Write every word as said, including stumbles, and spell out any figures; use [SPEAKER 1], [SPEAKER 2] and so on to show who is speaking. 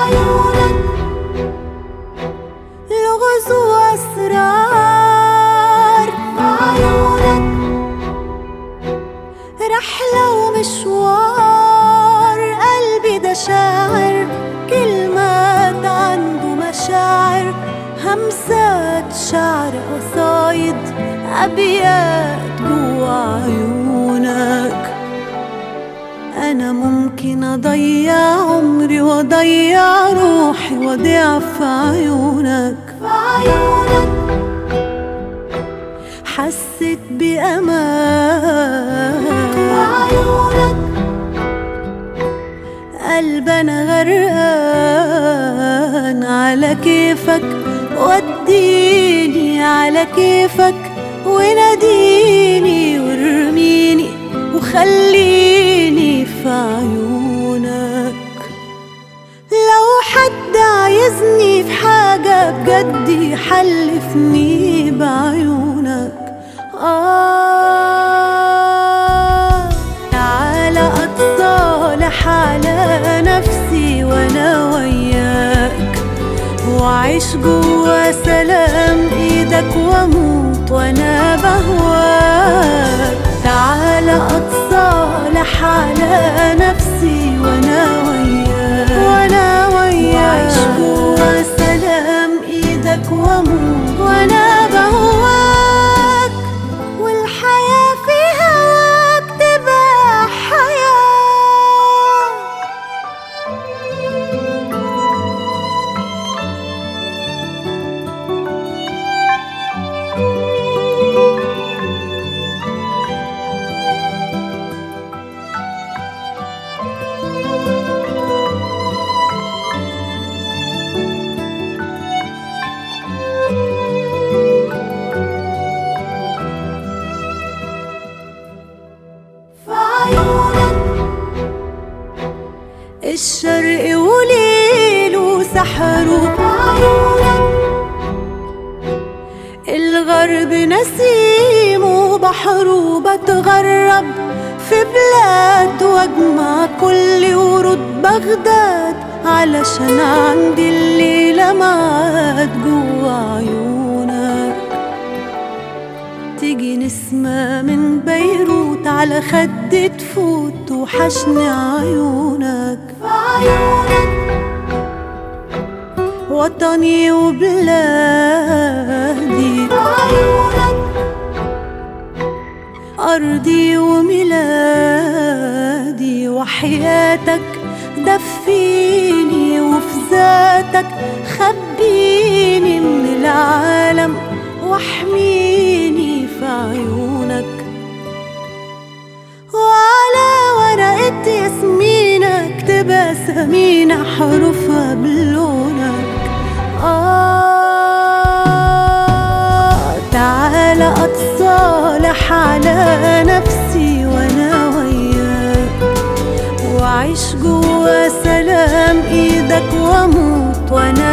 [SPEAKER 1] عيونك لغز وأسرار، في عيونك رحلة ومشوار. قلبي ده شاعر، كلمات عنده مشاعر، همسات شعر قصايد، أبيات جوا عيونك. أنا ممكن أضيع عمري وأضيع روحي وأضيع في عيونك. في عيونك حسيت بأمان، في عيونك قلبي أنا غرقان. على كيفك وديني، على كيفك وناديني وارميني وخليني في عيونك. لو حد عايزني في حاجة بجد يحلفني بعيونك. آه تعالى أتصالح على نفسي وأنا وياك، وأعيش جوا سلام إيدك وأموت وأنا بهواك. تعالى أتصالح على نفسي وأنا وياك، وأنا وياك وأعيش جوا سلام إيدك وأموت وأنا بهواك. والحياة في هواك تبقى حياة. الشرق وليل وسحره في عيونك، الغرب نسيم وبحره. بتغرب في بلاد واجمع كل ورود بغداد، علشان عندي الليلة معاد جوا عيونك. تيجي نسمة من بيروت على خدي تفوت، وحشني عيونك. في عيونك وطني وبلادي، في عيونك أرضي وميلادي. وحياتك دفيني وفي ذاتك خبيني من العالم واحميني في عيونك. وعلى ورقة ياسمينك تبقى سمينة حروفها بلونك. آه تعالى أتصالح على نفسي وأنا وياك، وأعيش جوا سلام إيدك وأموت وأنا